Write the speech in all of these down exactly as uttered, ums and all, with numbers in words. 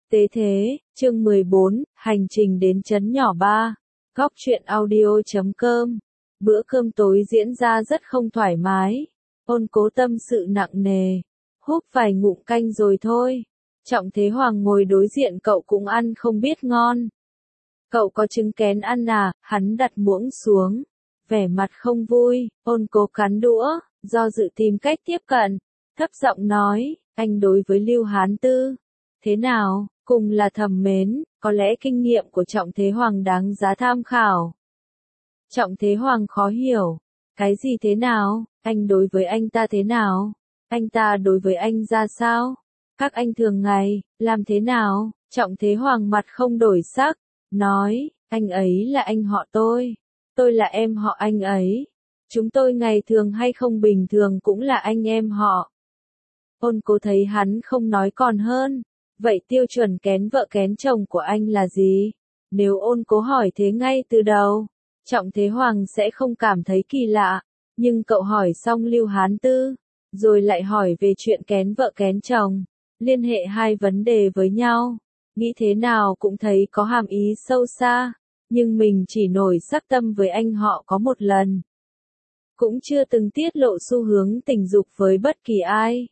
Tế thế, chương mười bốn, hành trình đến trấn nhỏ ba. Góc truyện audio chấm com. Bữa cơm tối diễn ra rất không thoải mái. Ôn Cố tâm sự nặng nề. Húp vài ngụm canh rồi thôi. Trọng Thế Hoàng ngồi đối diện cậu cũng ăn không biết ngon. Cậu có trứng kén ăn à? Hắn đặt muỗng xuống. Vẻ mặt không vui, Ôn Cố cắn đũa, do dự tìm cách tiếp cận. Thấp giọng nói, anh đối với Lưu Hán Tư. Thế nào, cùng là thầm mến, có lẽ kinh nghiệm của Trọng Thế Hoàng đáng giá tham khảo. Trọng Thế Hoàng khó hiểu. Cái gì thế nào, anh đối với anh ta thế nào? Anh ta đối với anh ra sao? Các anh thường ngày, làm thế nào? Trọng Thế Hoàng mặt không đổi sắc, nói, anh ấy là anh họ tôi. Tôi là em họ anh ấy. Chúng tôi ngày thường hay không bình thường cũng là anh em họ. Ôn Cố thấy hắn không nói còn hơn. Vậy tiêu chuẩn kén vợ kén chồng của anh là gì? Nếu Ôn Cố hỏi thế ngay từ đầu, Trọng Thế Hoàng sẽ không cảm thấy kỳ lạ. Nhưng cậu hỏi xong Lưu Hán Tư, rồi lại hỏi về chuyện kén vợ kén chồng, liên hệ hai vấn đề với nhau. Nghĩ thế nào cũng thấy có hàm ý sâu xa, nhưng mình chỉ nổi sắc tâm với anh họ có một lần. Cũng chưa từng tiết lộ xu hướng tình dục với bất kỳ ai.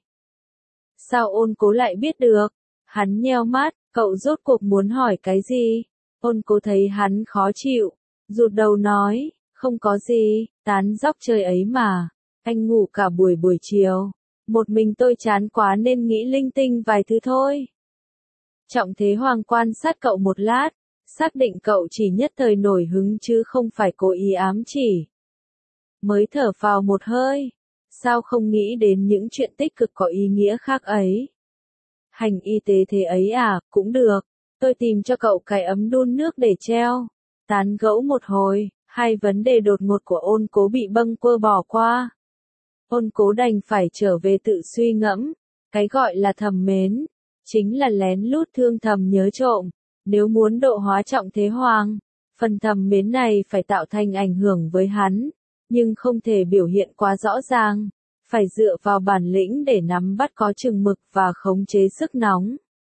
Sao Ôn Cố lại biết được? Hắn nheo mắt, cậu rốt cuộc muốn hỏi cái gì? Ôn Cố thấy hắn khó chịu, rụt đầu nói, không có gì, tán dóc chơi ấy mà. Anh ngủ cả buổi buổi chiều. Một mình tôi chán quá nên nghĩ linh tinh vài thứ thôi. Trọng Thế Hoàng quan sát cậu một lát, xác định cậu chỉ nhất thời nổi hứng chứ không phải cố ý ám chỉ. Mới thở phào một hơi. Sao không nghĩ đến những chuyện tích cực có ý nghĩa khác ấy? Hành y tế thế ấy à, cũng được. Tôi tìm cho cậu cái ấm đun nước để treo. Tán gẫu một hồi, hai vấn đề đột ngột của Ôn Cố bị bâng quơ bỏ qua. Ôn Cố đành phải trở về tự suy ngẫm. Cái gọi là thầm mến, chính là lén lút thương thầm nhớ trộm. Nếu muốn độ hóa Trọng Thế Hoàng, phần thầm mến này phải tạo thành ảnh hưởng với hắn, nhưng không thể biểu hiện quá rõ ràng. Phải dựa vào bản lĩnh để nắm bắt có chừng mực và khống chế sức nóng.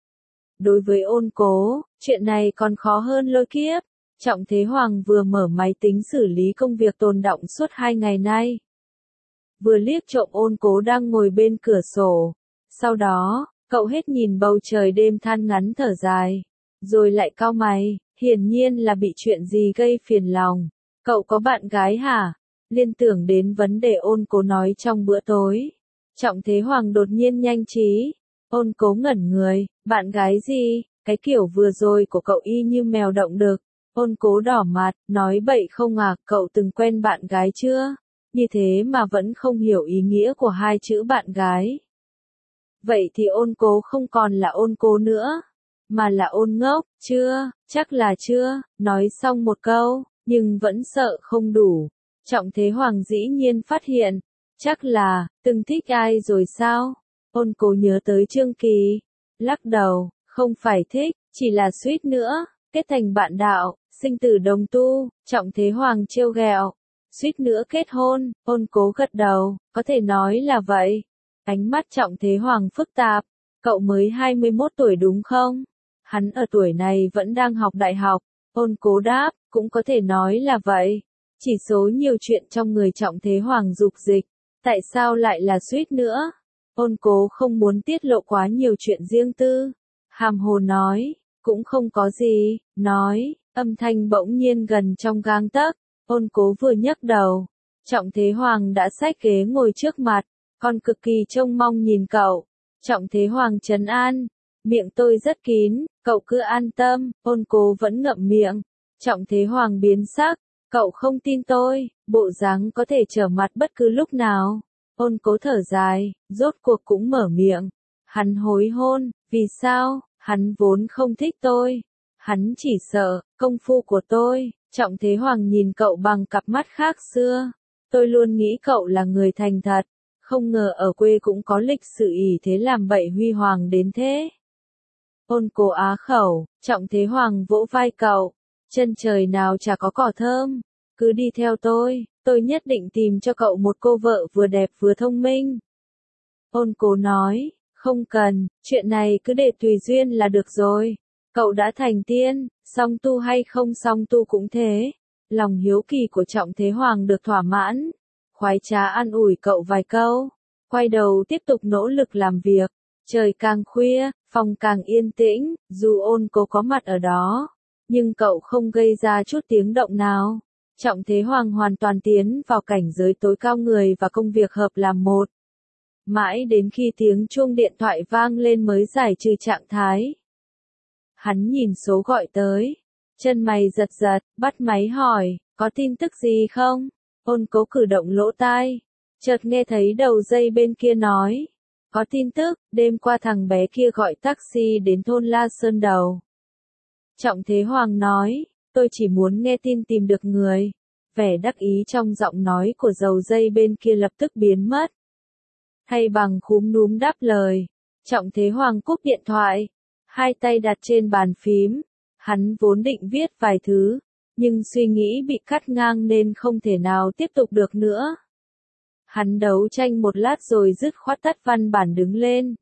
Đối với Ôn Cố, chuyện này còn khó hơn lôi kiếp. Trọng Thế Hoàng vừa mở máy tính xử lý công việc tồn đọng suốt hai ngày nay. Vừa liếc trộm Ôn Cố đang ngồi bên cửa sổ. Sau đó, cậu hết nhìn bầu trời đêm than ngắn thở dài. Rồi lại cau mày, hiển nhiên là bị chuyện gì gây phiền lòng. Cậu có bạn gái hả? Liên tưởng đến vấn đề Ôn Cố nói trong bữa tối. Trọng Thế Hoàng đột nhiên nhanh trí. Ôn Cố ngẩn người, bạn gái gì? Cái kiểu vừa rồi của cậu y như mèo động đực. Ôn Cố đỏ mặt, nói bậy không à, cậu từng quen bạn gái chưa? Như thế mà vẫn không hiểu ý nghĩa của hai chữ bạn gái. Vậy thì Ôn Cố không còn là Ôn Cố nữa, mà là Ôn Ngốc, chưa, chắc là chưa, nói xong một câu, nhưng vẫn sợ không đủ. Trọng Thế Hoàng dĩ nhiên phát hiện, chắc là, từng thích ai rồi sao? Ôn Cố nhớ tới Trương Kỳ, lắc đầu, không phải thích, chỉ là suýt nữa, kết thành bạn đạo, sinh tử đồng tu. Trọng Thế Hoàng trêu ghẹo, suýt nữa kết hôn. Ôn Cố gật đầu, có thể nói là vậy. Ánh mắt Trọng Thế Hoàng phức tạp, cậu mới hai mươi mốt tuổi đúng không? Hắn ở tuổi này vẫn đang học đại học. Ôn Cố đáp, cũng có thể nói là vậy. Chỉ số nhiều chuyện trong người Trọng Thế Hoàng dục dịch, tại sao lại là suýt nữa? Ôn Cố không muốn tiết lộ quá nhiều chuyện riêng tư. Hàm hồ nói, cũng không có gì, nói, âm thanh bỗng nhiên gần trong gang tấc. Ôn Cố vừa nhấc đầu, Trọng Thế Hoàng đã xách ghế ngồi trước mặt, còn cực kỳ trông mong nhìn cậu. Trọng Thế Hoàng trấn an, miệng tôi rất kín, cậu cứ an tâm. Ôn Cố vẫn ngậm miệng. Trọng Thế Hoàng biến sắc, cậu không tin tôi, bộ dáng có thể trở mặt bất cứ lúc nào. Ôn Cố thở dài, rốt cuộc cũng mở miệng. Hắn hối hôn, vì sao? Hắn vốn không thích tôi. Hắn chỉ sợ công phu của tôi. Trọng Thế Hoàng nhìn cậu bằng cặp mắt khác xưa. Tôi luôn nghĩ cậu là người thành thật, không ngờ ở quê cũng có lịch sự ỷ thế làm bậy huy hoàng đến thế. Ôn Cố á khẩu, Trọng Thế Hoàng vỗ vai cậu, chân trời nào chả có cỏ thơm, cứ đi theo tôi, tôi nhất định tìm cho cậu một cô vợ vừa đẹp vừa thông minh. Ôn Cố nói, Không cần, chuyện này cứ để tùy duyên là được rồi. Cậu đã thành tiên, song tu hay không song tu cũng thế. Lòng hiếu kỳ của Trọng Thế Hoàng được thỏa mãn. Khoái trá an ủi cậu vài câu. Quay đầu tiếp tục nỗ lực làm việc. Trời càng khuya, phòng càng yên tĩnh, dù Ôn Cố có mặt ở đó. Nhưng cậu không gây ra chút tiếng động nào. Trọng Thế Hoàng hoàn toàn tiến vào cảnh giới tối cao người và công việc hợp làm một. Mãi đến khi tiếng chuông điện thoại vang lên mới giải trừ trạng thái. Hắn nhìn số gọi tới. Chân mày giật giật, bắt máy hỏi, có tin tức gì không? Ôn Cố cử động lỗ tai. Chợt nghe thấy đầu dây bên kia nói. Có tin tức, đêm qua thằng bé kia gọi taxi đến thôn La Sơn Đầu. Trọng Thế Hoàng nói, tôi chỉ muốn nghe tin tìm được người. Vẻ đắc ý trong giọng nói của dầu dây bên kia lập tức biến mất. Thay bằng khúm núm đáp lời. Trọng Thế Hoàng cúp điện thoại. Hai tay đặt trên bàn phím. Hắn vốn định viết vài thứ. Nhưng suy nghĩ bị cắt ngang nên không thể nào tiếp tục được nữa. Hắn đấu tranh một lát rồi dứt khoát tắt văn bản đứng lên.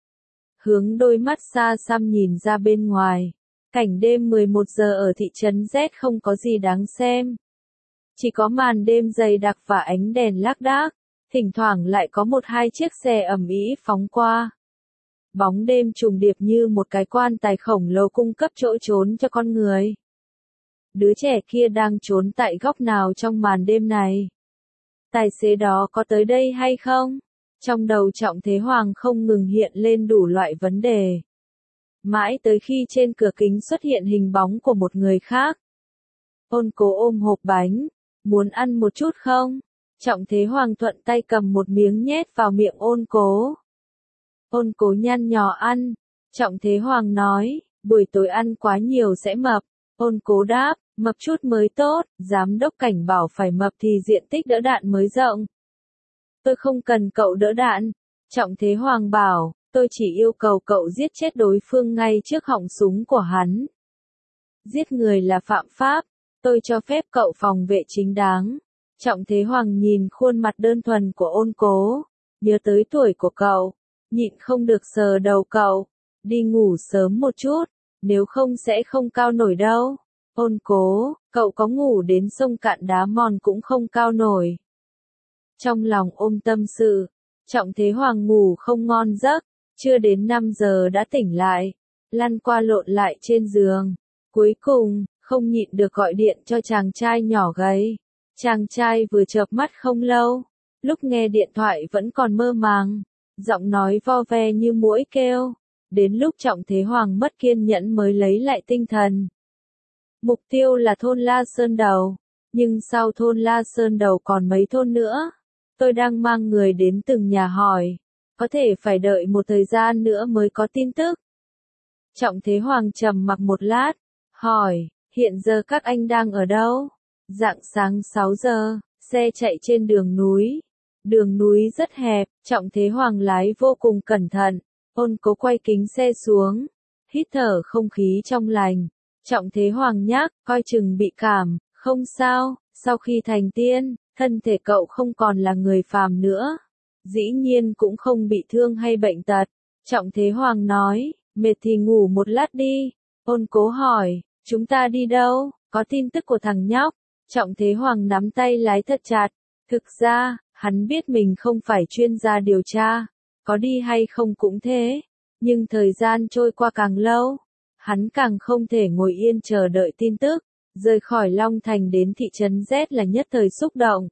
Hướng đôi mắt xa xăm nhìn ra bên ngoài. Cảnh đêm mười một giờ ở thị trấn Z không có gì đáng xem. Chỉ có màn đêm dày đặc và ánh đèn lác đác. Thỉnh thoảng lại có một hai chiếc xe ầm ĩ phóng qua. Bóng đêm trùng điệp như một cái quan tài khổng lồ cung cấp chỗ trốn cho con người. Đứa trẻ kia đang trốn tại góc nào trong màn đêm này? Tài xế đó có tới đây hay không? Trong đầu Trọng Thế Hoàng không ngừng hiện lên đủ loại vấn đề. Mãi tới khi trên cửa kính xuất hiện hình bóng của một người khác. Ôn Cố ôm hộp bánh. Muốn ăn một chút không? Trọng Thế Hoàng thuận tay cầm một miếng nhét vào miệng Ôn Cố. Ôn Cố nhăn nhó ăn. Trọng Thế Hoàng nói, buổi tối ăn quá nhiều sẽ mập. Ôn Cố đáp, mập chút mới tốt, giám đốc Cảnh bảo phải mập thì diện tích đỡ đạn mới rộng. Tôi không cần cậu đỡ đạn. Trọng Thế Hoàng bảo, tôi chỉ yêu cầu cậu giết chết đối phương ngay trước họng súng của hắn. Giết người là phạm pháp, tôi cho phép cậu phòng vệ chính đáng. Trọng Thế Hoàng nhìn khuôn mặt đơn thuần của Ôn Cố, nhớ tới tuổi của cậu, nhịn không được sờ đầu cậu, đi ngủ sớm một chút, nếu không sẽ không cao nổi đâu. Ôn Cố, cậu có ngủ đến sông cạn đá mòn cũng không cao nổi. Trong lòng ôm tâm sự, Trọng Thế Hoàng ngủ không ngon giấc, chưa đến năm giờ đã tỉnh lại, lăn qua lộn lại trên giường. Cuối cùng, không nhịn được gọi điện cho chàng trai nhỏ gầy. Chàng trai vừa chợp mắt không lâu, lúc nghe điện thoại vẫn còn mơ màng, giọng nói vo ve như muỗi kêu. Đến lúc Trọng Thế Hoàng mất kiên nhẫn mới lấy lại tinh thần. Mục tiêu là thôn La Sơn Đầu, nhưng sau thôn La Sơn Đầu còn mấy thôn nữa. Tôi đang mang người đến từng nhà hỏi, có thể phải đợi một thời gian nữa mới có tin tức. Trọng Thế Hoàng trầm mặc một lát, hỏi, hiện giờ các anh đang ở đâu? Rạng sáng sáu giờ, xe chạy trên đường núi. Đường núi rất hẹp, Trọng Thế Hoàng lái vô cùng cẩn thận. Ôn Cố quay kính xe xuống, hít thở không khí trong lành. Trọng Thế Hoàng nhắc, coi chừng bị cảm, không sao, sau khi thành tiên, thân thể cậu không còn là người phàm nữa. Dĩ nhiên cũng không bị thương hay bệnh tật. Trọng Thế Hoàng nói, mệt thì ngủ một lát đi. Ôn Cố hỏi, chúng ta đi đâu, có tin tức của thằng nhóc? Trọng Thế Hoàng nắm tay lái thật chặt. Thực ra, hắn biết mình không phải chuyên gia điều tra, có đi hay không cũng thế. Nhưng thời gian trôi qua càng lâu, hắn càng không thể ngồi yên chờ đợi tin tức. Rời khỏi Long Thành đến thị trấn Z là nhất thời xúc động.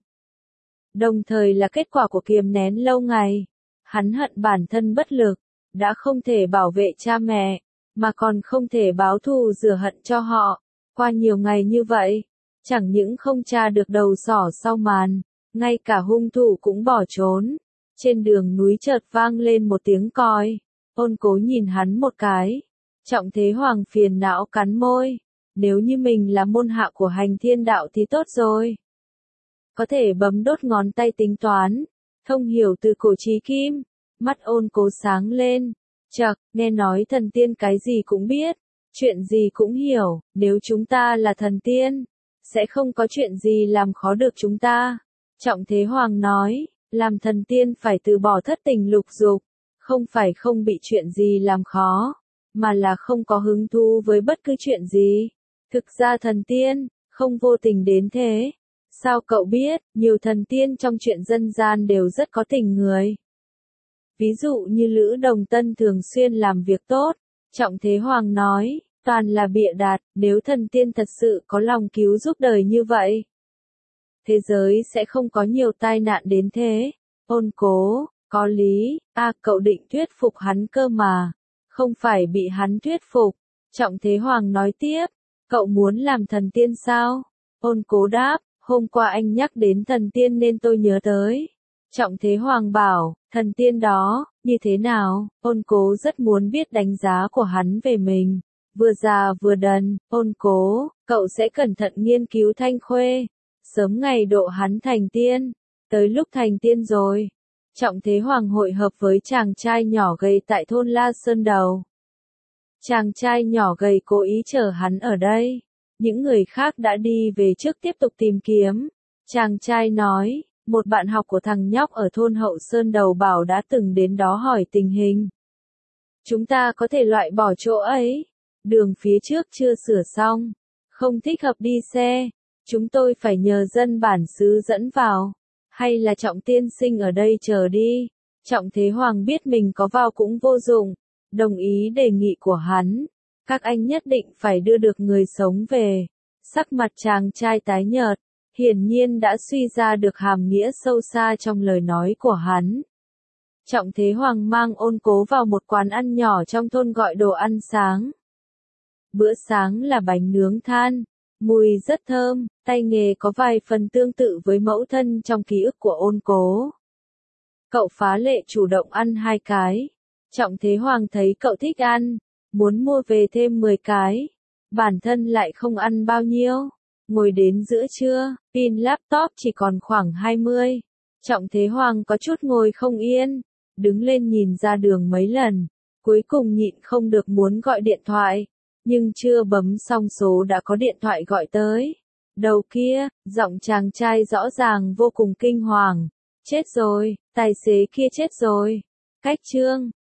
Đồng thời là kết quả của kiềm nén lâu ngày. Hắn hận bản thân bất lực, đã không thể bảo vệ cha mẹ, mà còn không thể báo thù rửa hận cho họ. Qua nhiều ngày như vậy, chẳng những không tra được đầu sỏ sau màn, ngay cả hung thủ cũng bỏ trốn. Trên đường núi chợt vang lên một tiếng còi. Ôn Cố nhìn hắn một cái. Trọng Thế Hoàng phiền não cắn môi. Nếu như mình là môn hạ của Hành Thiên Đạo thì tốt rồi. Có thể bấm đốt ngón tay tính toán, thông hiểu từ cổ chí kim. Mắt Ôn Cố sáng lên. Chậc, nghe nói thần tiên cái gì cũng biết, chuyện gì cũng hiểu, nếu chúng ta là thần tiên, sẽ không có chuyện gì làm khó được chúng ta. Trọng Thế Hoàng nói, làm thần tiên phải từ bỏ thất tình lục dục, Không phải không bị chuyện gì làm khó, mà là không có hứng thú với bất cứ chuyện gì. Thực ra thần tiên, không vô tình đến thế. Sao cậu biết, nhiều thần tiên trong chuyện dân gian đều rất có tình người. Ví dụ như Lữ Đồng Tân thường xuyên làm việc tốt, Trọng Thế Hoàng nói, toàn là bịa đặt, nếu thần tiên thật sự có lòng cứu giúp đời như vậy. Thế giới sẽ không có nhiều tai nạn đến thế. Ôn Cố, có lý, à cậu định thuyết phục hắn cơ mà, không phải bị hắn thuyết phục. Trọng Thế Hoàng nói tiếp, cậu muốn làm thần tiên sao? Ôn Cố đáp, hôm qua anh nhắc đến thần tiên nên tôi nhớ tới. Trọng Thế Hoàng bảo, thần tiên đó, như thế nào? Ôn Cố rất muốn biết đánh giá của hắn về mình. Vừa già vừa đần, Ôn Cố, cậu sẽ cẩn thận nghiên cứu Thanh Khuê. Sớm ngày độ hắn thành tiên. Tới lúc thành tiên rồi. Trọng Thế Hoàng hội hợp với chàng trai nhỏ gầy tại thôn La Sơn Đầu. Chàng trai nhỏ gầy cố ý chờ hắn ở đây. Những người khác đã đi về trước tiếp tục tìm kiếm. Chàng trai nói, một bạn học của thằng nhóc ở thôn Hậu Sơn Đầu bảo đã từng đến đó hỏi tình hình. Chúng ta có thể loại bỏ chỗ ấy. Đường phía trước chưa sửa xong. Không thích hợp đi xe. Chúng tôi phải nhờ dân bản xứ dẫn vào. Hay là Trọng tiên sinh ở đây chờ đi. Trọng Thế Hoàng biết mình có vào cũng vô dụng. Đồng ý đề nghị của hắn. Các anh nhất định phải đưa được người sống về. Sắc mặt chàng trai tái nhợt. Hiển nhiên đã suy ra được hàm nghĩa sâu xa trong lời nói của hắn. Trọng Thế Hoàng mang Ôn Cố vào một quán ăn nhỏ trong thôn gọi đồ ăn sáng. Bữa sáng là bánh nướng than. Mùi rất thơm, tay nghề có vài phần tương tự với mẫu thân trong ký ức của Ôn Cố. Cậu phá lệ chủ động ăn hai cái. Trọng Thế Hoàng thấy cậu thích ăn, muốn mua về thêm mười cái. Bản thân lại không ăn bao nhiêu. Ngồi đến giữa trưa, pin laptop chỉ còn khoảng hai mươi. Trọng Thế Hoàng có chút ngồi không yên, đứng lên nhìn ra đường mấy lần, cuối cùng nhịn không được muốn gọi điện thoại. Nhưng chưa bấm xong số đã có điện thoại gọi tới. Đầu kia, giọng chàng trai rõ ràng vô cùng kinh hoàng. Chết rồi, tài xế kia chết rồi. Cách Trương,